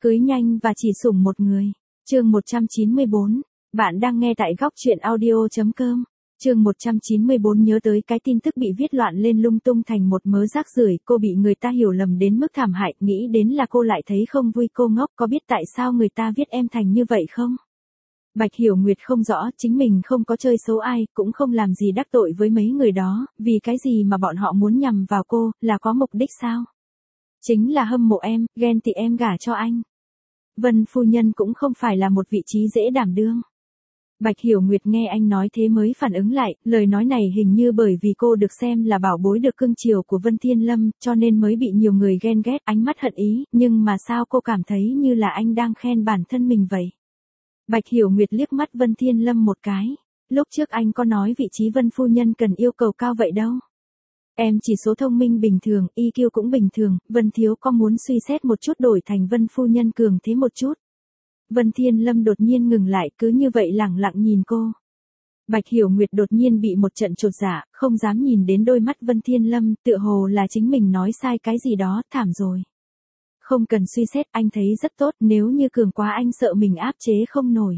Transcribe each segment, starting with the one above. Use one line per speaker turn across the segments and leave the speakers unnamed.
Cưới nhanh và chỉ sủng một người. Chương 194. Bạn đang nghe tại góc truyện audio.com. Chương 194 nhớ tới cái tin tức bị viết loạn lên lung tung thành một mớ rác rưởi, cô bị người ta hiểu lầm đến mức thảm hại, nghĩ đến là cô lại thấy không vui. Cô ngốc, có biết tại sao người ta viết em thành như vậy không? Bạch Hiểu Nguyệt không rõ, chính mình không có chơi xấu ai, cũng không làm gì đắc tội với mấy người đó, vì cái gì mà bọn họ muốn nhằm vào cô, là có mục đích sao? Chính là hâm mộ em, ghen tị em gả cho anh. Vân phu nhân cũng không phải là một vị trí dễ đảm đương. Bạch Hiểu Nguyệt nghe anh nói thế mới phản ứng lại, lời nói này hình như bởi vì cô được xem là bảo bối được cưng chiều của Vân Thiên Lâm, cho nên mới bị nhiều người ghen ghét, ánh mắt hận ý, nhưng mà sao cô cảm thấy như là anh đang khen bản thân mình vậy? Bạch Hiểu Nguyệt liếc mắt Vân Thiên Lâm một cái, lúc trước anh có nói vị trí Vân phu nhân cần yêu cầu cao vậy đâu. Em chỉ số thông minh bình thường, EQ cũng bình thường, Vân thiếu có muốn suy xét một chút đổi thành Vân phu nhân cường thế một chút. Vân Thiên Lâm đột nhiên ngừng lại, cứ như vậy lẳng lặng nhìn cô. Bạch Hiểu Nguyệt đột nhiên bị một trận chột dạ, không dám nhìn đến đôi mắt Vân Thiên Lâm, tựa hồ là chính mình nói sai cái gì đó, thảm rồi. Không cần suy xét, anh thấy rất tốt, nếu như cường quá anh sợ mình áp chế không nổi.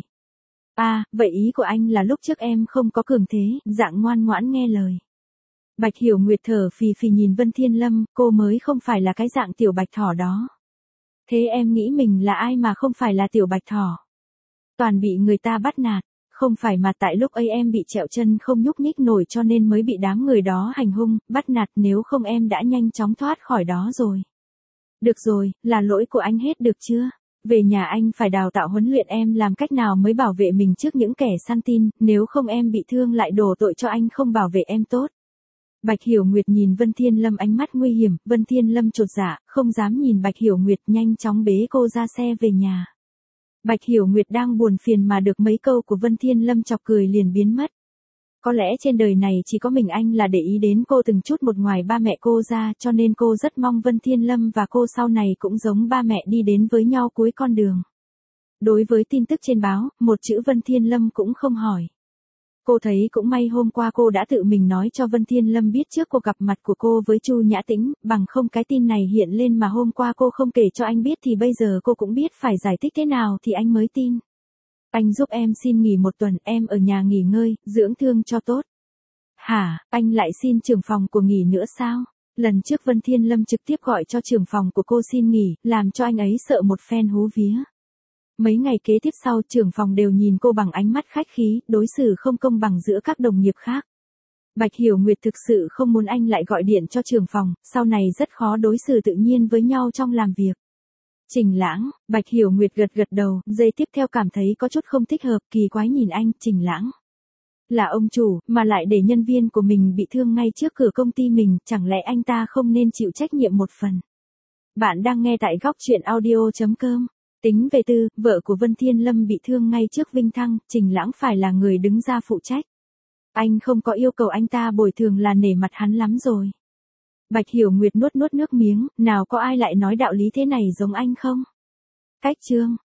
À, vậy ý của anh là lúc trước em không có cường thế, dạng ngoan ngoãn nghe lời. Bạch Hiểu Nguyệt thở phì phì nhìn Vân Thiên Lâm, cô mới không phải là cái dạng tiểu bạch thỏ đó. Thế em nghĩ mình là ai mà không phải là tiểu bạch thỏ? Toàn bị người ta bắt nạt, không phải mà tại lúc ấy em bị trẹo chân không nhúc nhích nổi cho nên mới bị đám người đó hành hung, bắt nạt, nếu không em đã nhanh chóng thoát khỏi đó rồi. Được rồi, là lỗi của anh hết được chưa? Về nhà anh phải đào tạo huấn luyện em làm cách nào mới bảo vệ mình trước những kẻ săn tin, nếu không em bị thương lại đổ tội cho anh không bảo vệ em tốt. Bạch Hiểu Nguyệt nhìn Vân Thiên Lâm ánh mắt nguy hiểm, Vân Thiên Lâm chột dạ, không dám nhìn Bạch Hiểu Nguyệt, nhanh chóng bế cô ra xe về nhà. Bạch Hiểu Nguyệt đang buồn phiền mà được mấy câu của Vân Thiên Lâm chọc cười liền biến mất. Có lẽ trên đời này chỉ có mình anh là để ý đến cô từng chút một ngoài ba mẹ cô ra, cho nên cô rất mong Vân Thiên Lâm và cô sau này cũng giống ba mẹ đi đến với nhau cuối con đường. Đối với tin tức trên báo, một chữ Vân Thiên Lâm cũng không hỏi. Cô thấy cũng may hôm qua cô đã tự mình nói cho Vân Thiên Lâm biết trước cuộc gặp mặt của cô với Chu Nhã Tĩnh, bằng không cái tin này hiện lên mà hôm qua cô không kể cho anh biết thì bây giờ cô cũng biết phải giải thích thế nào thì anh mới tin. Anh giúp em xin nghỉ một tuần, em ở nhà nghỉ ngơi, dưỡng thương cho tốt. Hả, anh lại xin trưởng phòng của nghỉ nữa sao? Lần trước Vân Thiên Lâm trực tiếp gọi cho trưởng phòng của cô xin nghỉ, làm cho anh ấy sợ một phen hú vía. Mấy ngày kế tiếp sau trưởng phòng đều nhìn cô bằng ánh mắt khách khí, đối xử không công bằng giữa các đồng nghiệp khác. Bạch Hiểu Nguyệt thực sự không muốn anh lại gọi điện cho trưởng phòng, sau này rất khó đối xử tự nhiên với nhau trong làm việc. Trình Lãng, Bạch Hiểu Nguyệt gật gật đầu, giây tiếp theo cảm thấy có chút không thích hợp, kỳ quái nhìn anh, Trình Lãng. Là ông chủ, mà lại để nhân viên của mình bị thương ngay trước cửa công ty mình, chẳng lẽ anh ta không nên chịu trách nhiệm một phần? Bạn đang nghe tại góc truyện audio.com. Tính về tư, vợ của Vân Thiên Lâm bị thương ngay trước vinh thăng, Trình Lãng phải là người đứng ra phụ trách. Anh không có yêu cầu anh ta bồi thường là nể mặt hắn lắm rồi. Bạch Hiểu Nguyệt nuốt nuốt nước miếng, nào có ai lại nói đạo lý thế này giống anh không? Cách chương,